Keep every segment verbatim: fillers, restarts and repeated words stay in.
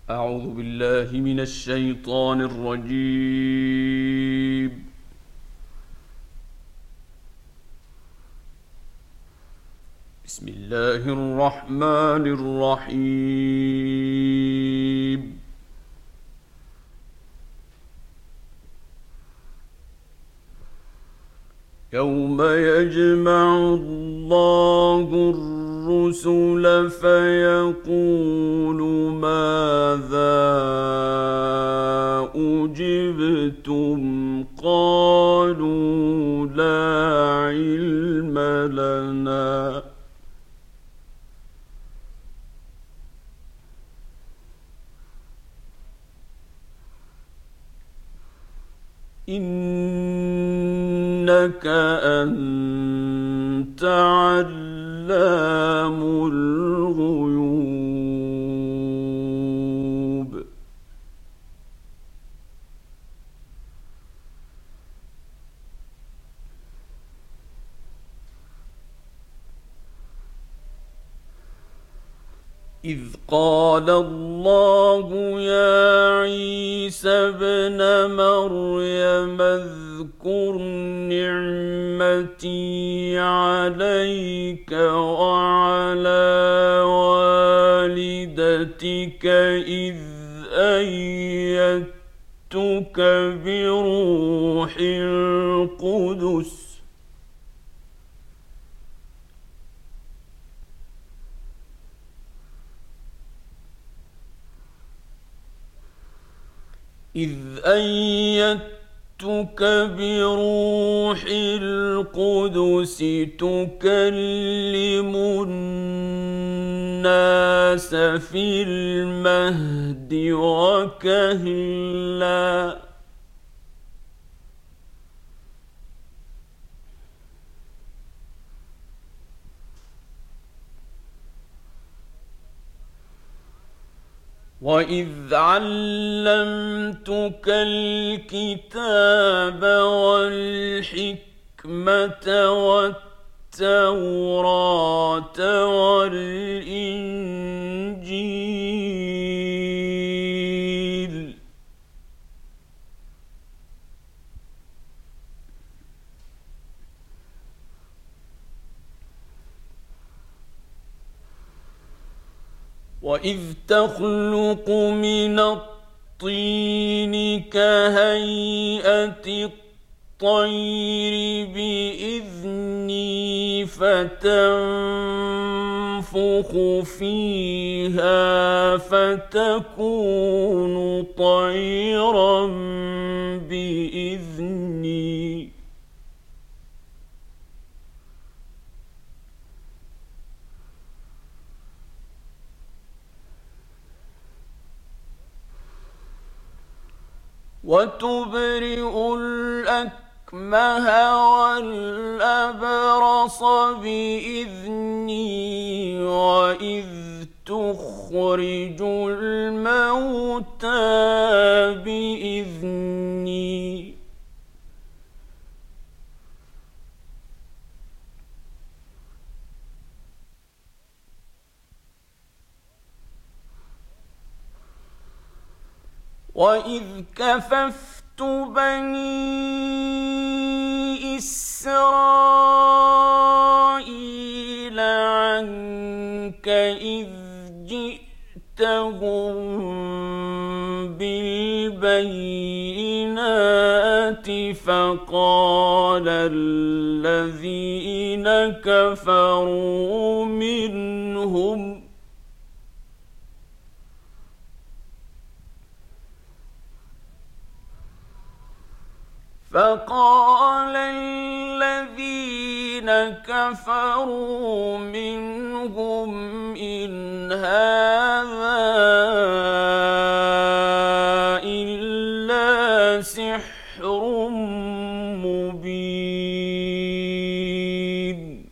أعوذ بالله من الشيطان الرجيم. بسم الله الرحمن الرحيم. يوم يجمع الله الرسل فيقول ماذا أجبتم قالوا لا علم لنا إنك أنت علام الغيوب. إذ قال الله يا عيسى ابن مريم اذكر نعمتي عليك وعلى والدتك إذ أيدتك بروح القدس إذ أيدتك بروح القدس تكلم الناس في المهد وكهلا وإذ علمتك الكتاب والحكمة والتوراة والإنجيل وإذ تخلق من الطين كهيئة الطير بإذني فتنفخ فيها فتكون طيرا بإذني وتبرئ الأكمه والأبرص بإذني وإذ تخرج الموتى بإذني وإذ كففت بني إسرائيل عنك إذ جئتهم بالبينات فقال الذين كفروا منهم فقال الذين كفروا منهم إن هذا إلا سحر مبين.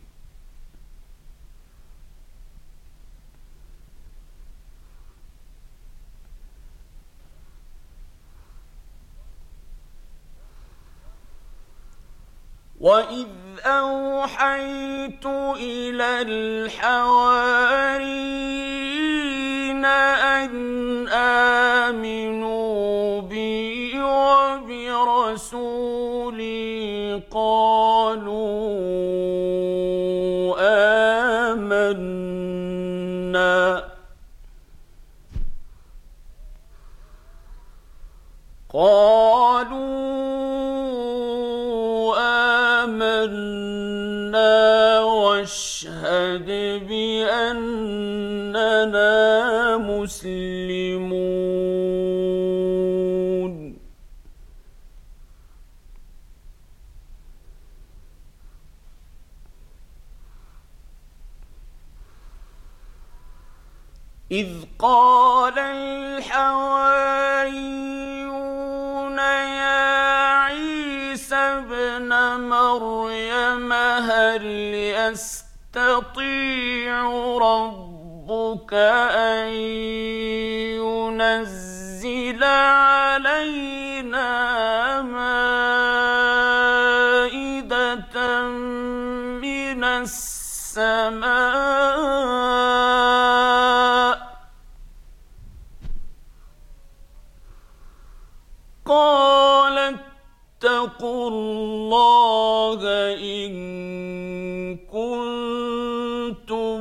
وإذ أوحيت إلى الحواريين أن آمنوا بي وبرسولي قالوا آمنا قالوا آمنا واشهد بأننا مسلمون. إذ قال الحواريون يا عيسى ابن مريم هل يستطيع ربك أن ينزل علينا مائدة من السماء قال اتقوا الله إن كنتم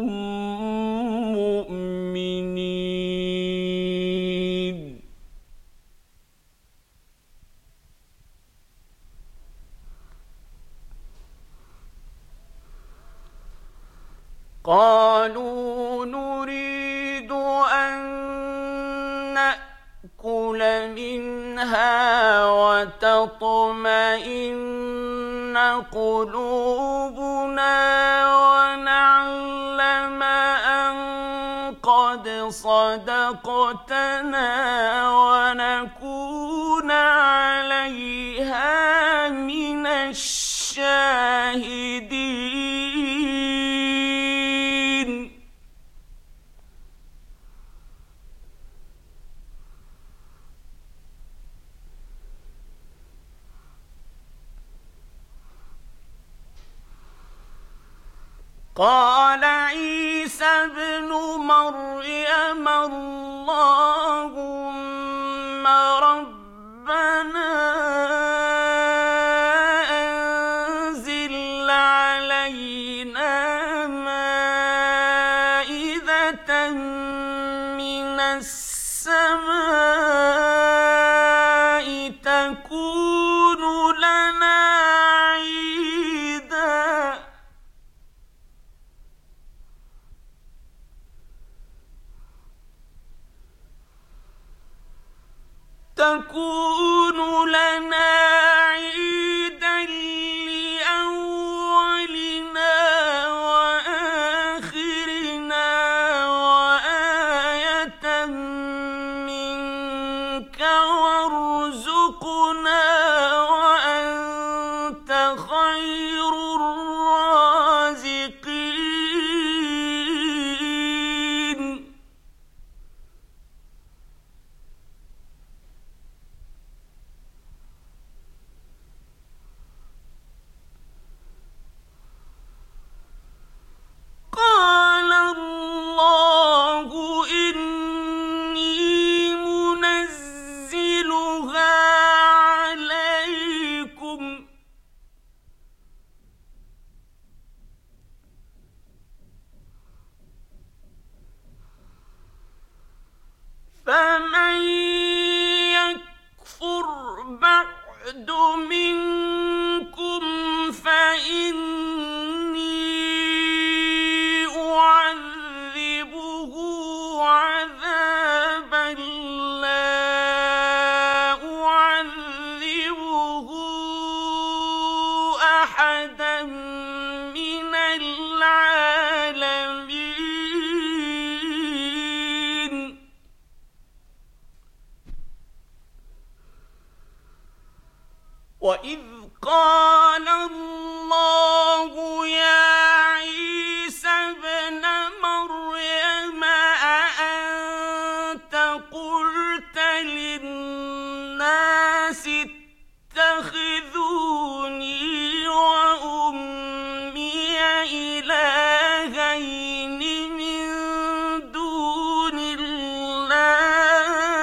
مؤمنين. قالوا نريد أن نأكل منها وتطمئن قلوبنا ونعلم أن قد صدقتنا ونكون عليها من الشاهدين. قال عيسى ابن مريم اللهم ربنا أنزل علينا مائدة من السماء تكون لنا عيدا تكون لنا عيدا لأولنا وآخرنا وآية منك وارزقنا وأنت خير الرازقين. قال الله إني منزلها عليكم فمن يكفر بعد منكم فإني أعذبه عذابا لا أعذبه أحدا من العالمين. وإذ قال الله يا عيسى ابن مريم أأنت قلت للناس اتخذوني وأمي إلهين من دون الله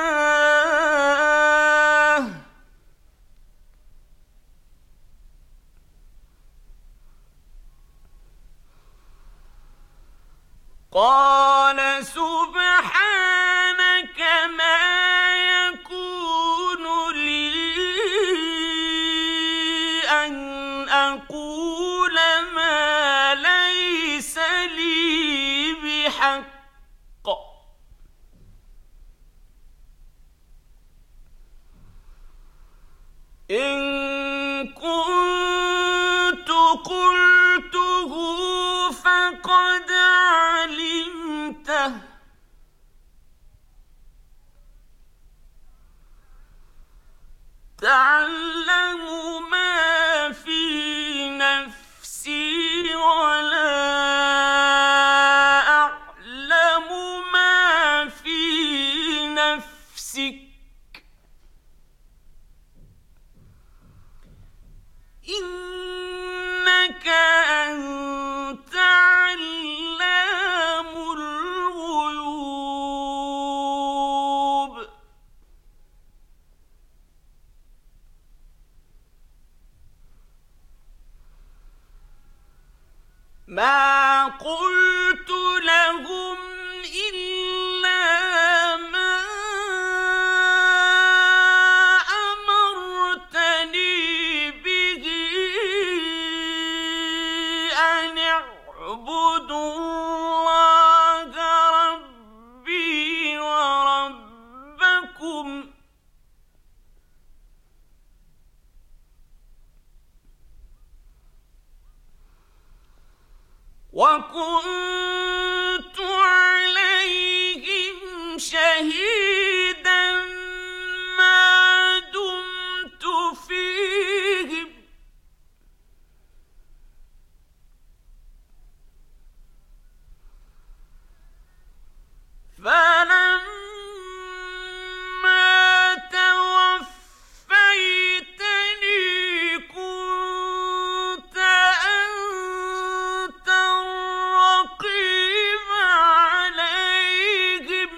سبحانك ما يكون لي أن أقول ما ليس لي بحق إن كنت قلته فقد علمته تعلم ما في نفسي ولا أعلم ما في نفسك إنك أنت علام الغيوب ما قلت لهم إلا ما أمرتني به أن اعبدوا الله ربي وربكم وكنت عليهم شهيدا ما دمت فيهم فلما توفيتني كنت أنت الرقيب عليهم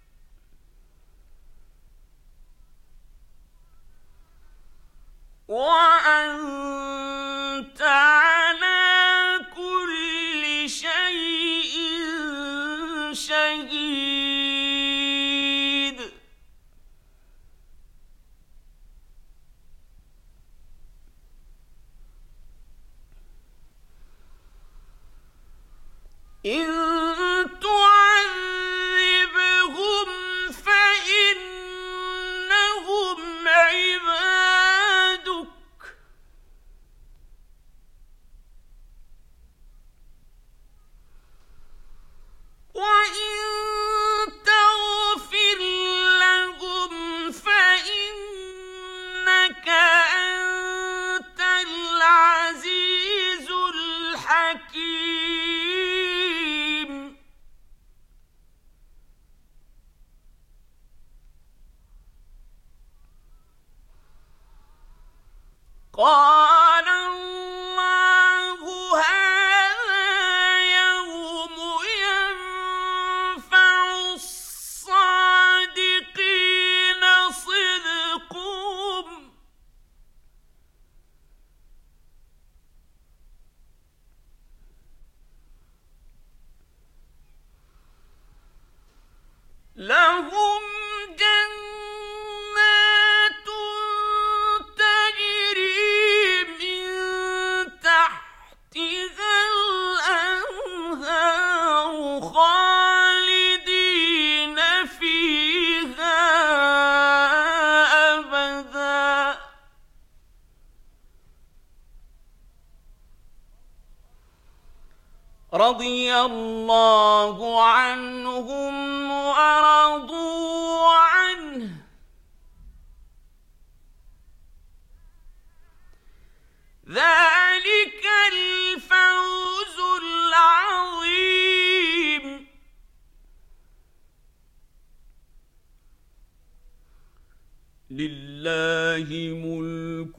وأنت على كل شيء شهيد إن تعذبهم فإنهم عبادك وإن تغفر لهم فإنك أنت العزيز الحكيم قال الله هذا يوم ينفع الصادقين صدقهم لهم جنات تجري من تحتها الأنهار خالدين فيها أبدا رضي الله عنهم ورضوا عنه ذلك الفوز العظيم لله ملك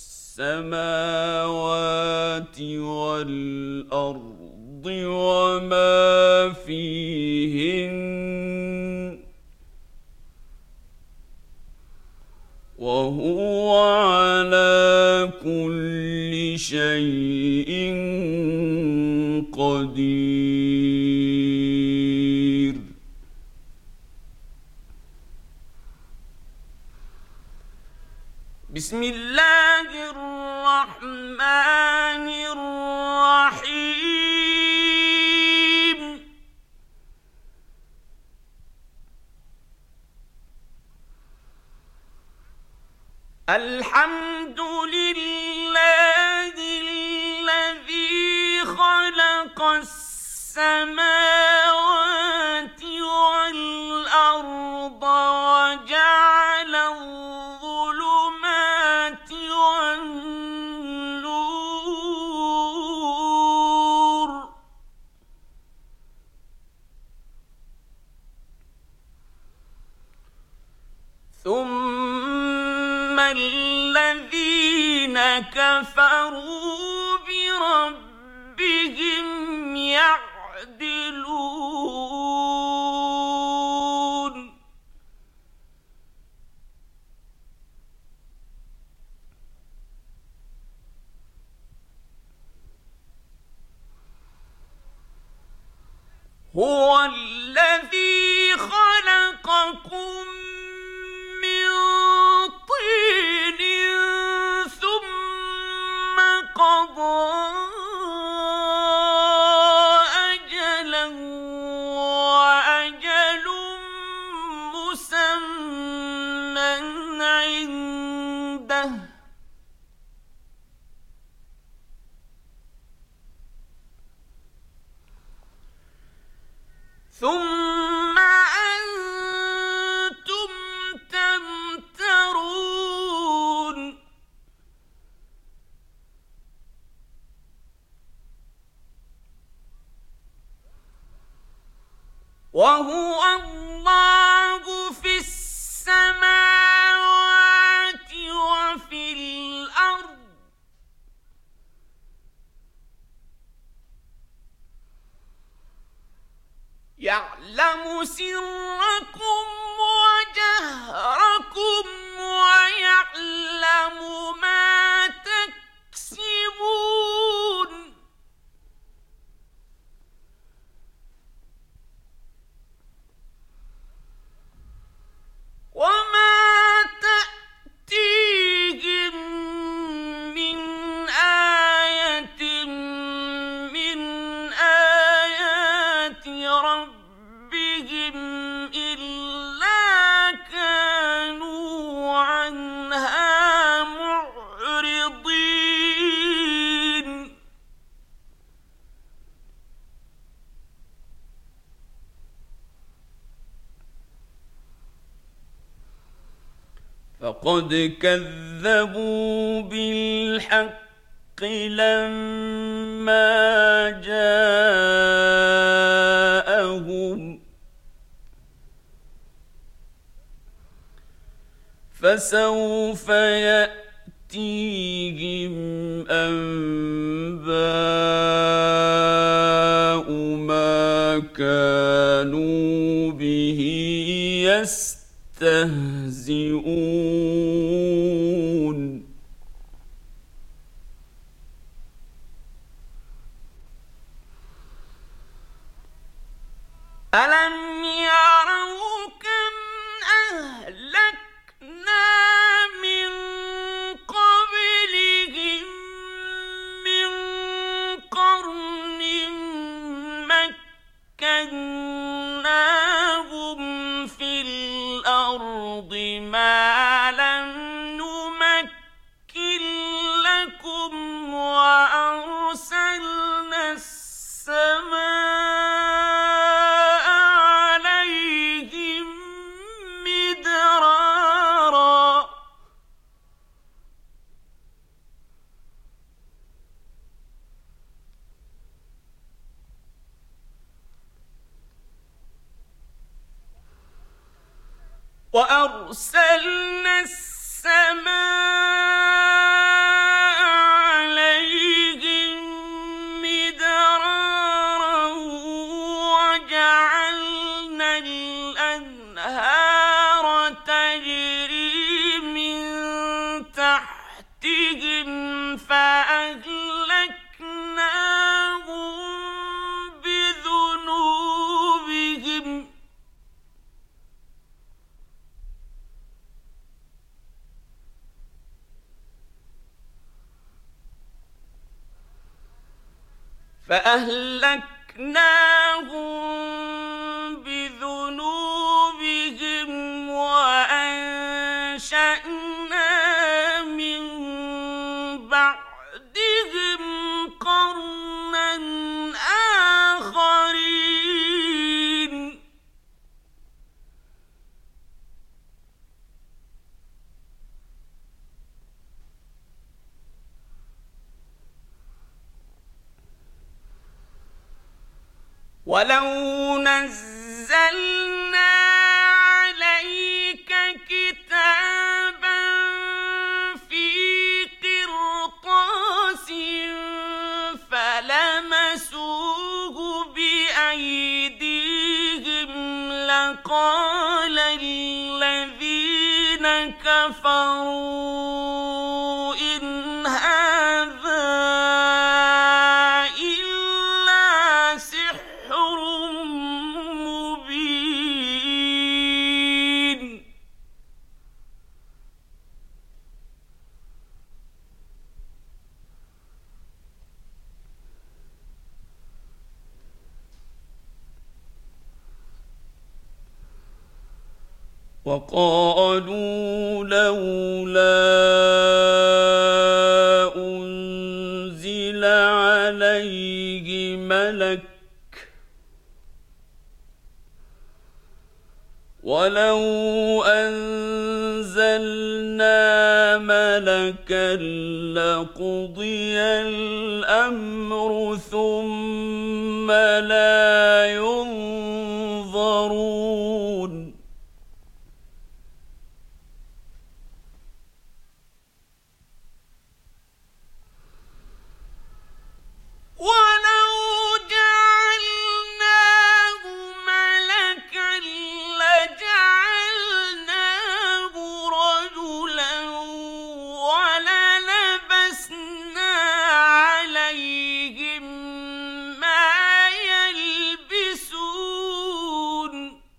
السماوات والأرض وما فيهن وهو على كل شيء قدير بسم الله الرحمن الرحيم الحمد لله الذي خلق السماوات والأرض وجعل الظلمات والنور ثم الذين كفروا بربهم يعدلون هو الذي خلقكم من طين ثم قضى أجلا وأجل مسمى عنده ثم أنتم تمترون وهو الله في السماوات وفي الأرض يعلم سركم وجهركم ويعلم ما تكسبون وما تأتيهم من آية من آيات ربهم إلا كانوا عنها معرضين فقد كذبوا بالحق لما جاءهم فسوف يأتيهم أنباء ما كانوا به يستهزئون ألم يروا كم أهلكنا من قبلهم من قرن مكناهم في الأرض ما لم نمكن لكم وأرسلنا السماء عليهم مدرارا وأرسلنا السماء عليهم مدرارا وجعلنا الأنهار تجري من تحتهم فأهلكناهم بذنوبهم فأهلكناهم بذنوبهم وأنشأنا من بعدهم قرنا آخرين ولو نزلنا عليك كتابا في قرطاس فلمسوه بأيديهم لقال الذين كفروا إن هذا إلا سحر مبين وقالوا لولا أنزل عليه ملك ولو أنزلنا ملكا لقضي الأمر ثم لا ينظرون ولو جعلناه ملكا لجعلناه رجلا وللبسنا عليهم ما يلبسون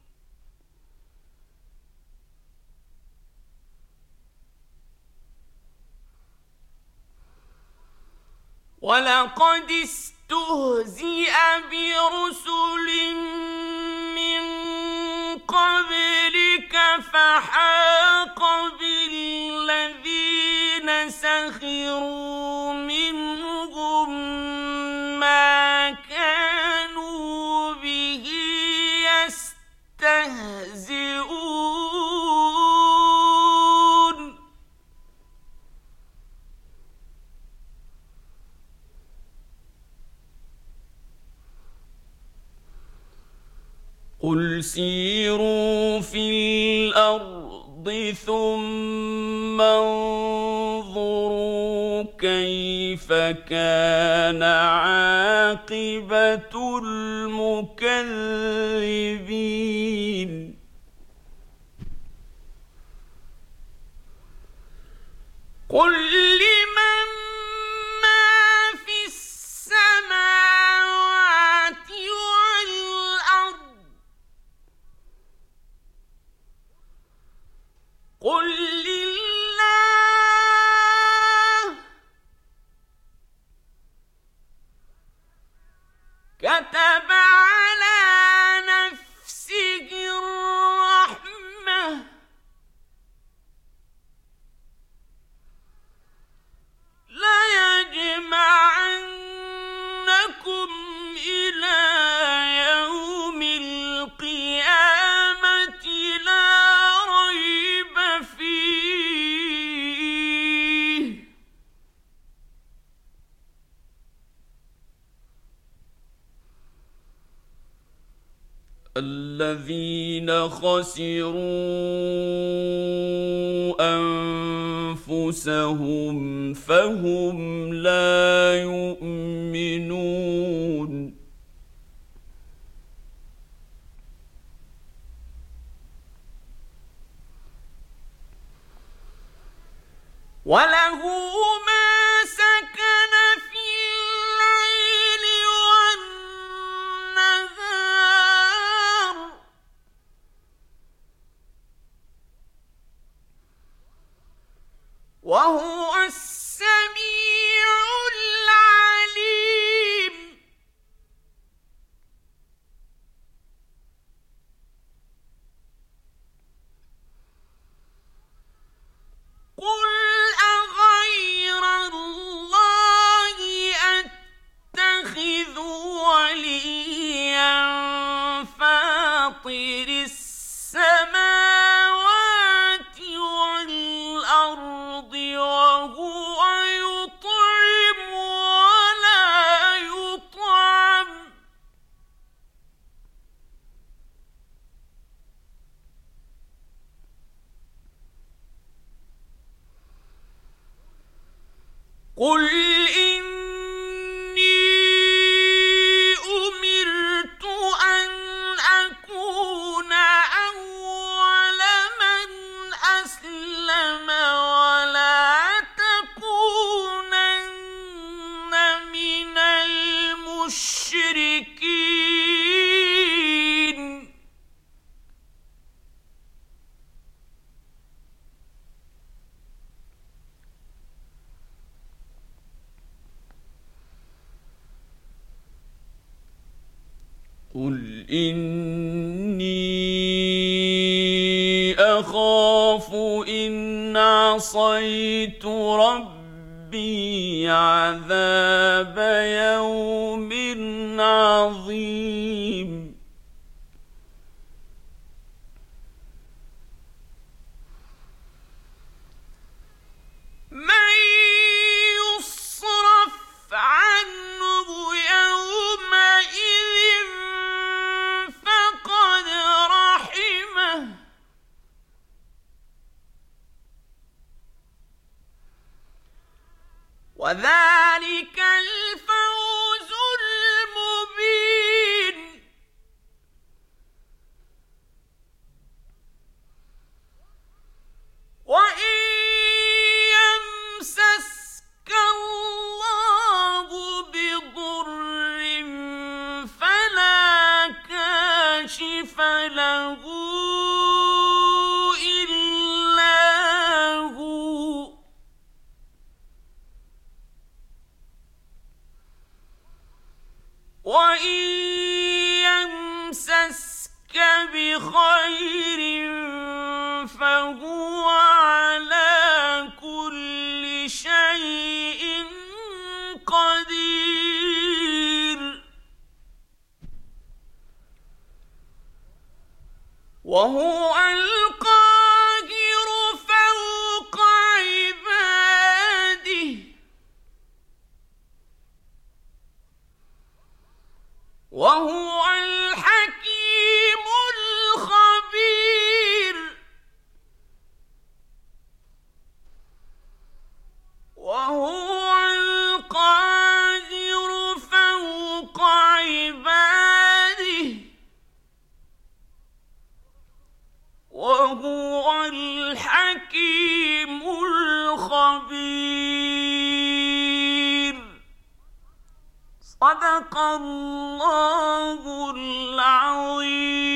ولقد استهزئ برسل من قبلك فحاق بالذين سخروا منهم ما كانوا به يستهزئون قل سيروا في الأرض ثم انظروا كيف كان عاقبة المكذبين قل لمن ما في السماوات والأرض قل لله كتب على نفسه الرحمة ليجمعنكم إلى يوم القيامة لا ريب فيه الذين خسروا أنفسهم فهم لا يؤمنون وله ما سكن في الليل والنهار وهو السميع العليم قل إني أمرت أن أكون أول من أسلم ولا تكونن من المشركين. قل إني أخاف إن عصيت ربي عذاب يوم عظيم. من يصرف عنه يومئذ فقد رحمه وذلك الفوز المبين. وإن يمسسك الله بضر فلا كاشف له إلا هو وإن يمسسك بخير فهو على كل شيء قدير. وهو القاهر فوق عباده وهو الحكيم الخبير. وهو القاهر فوق عباده وهو الحكيم الخبير. صدق الله العظيم.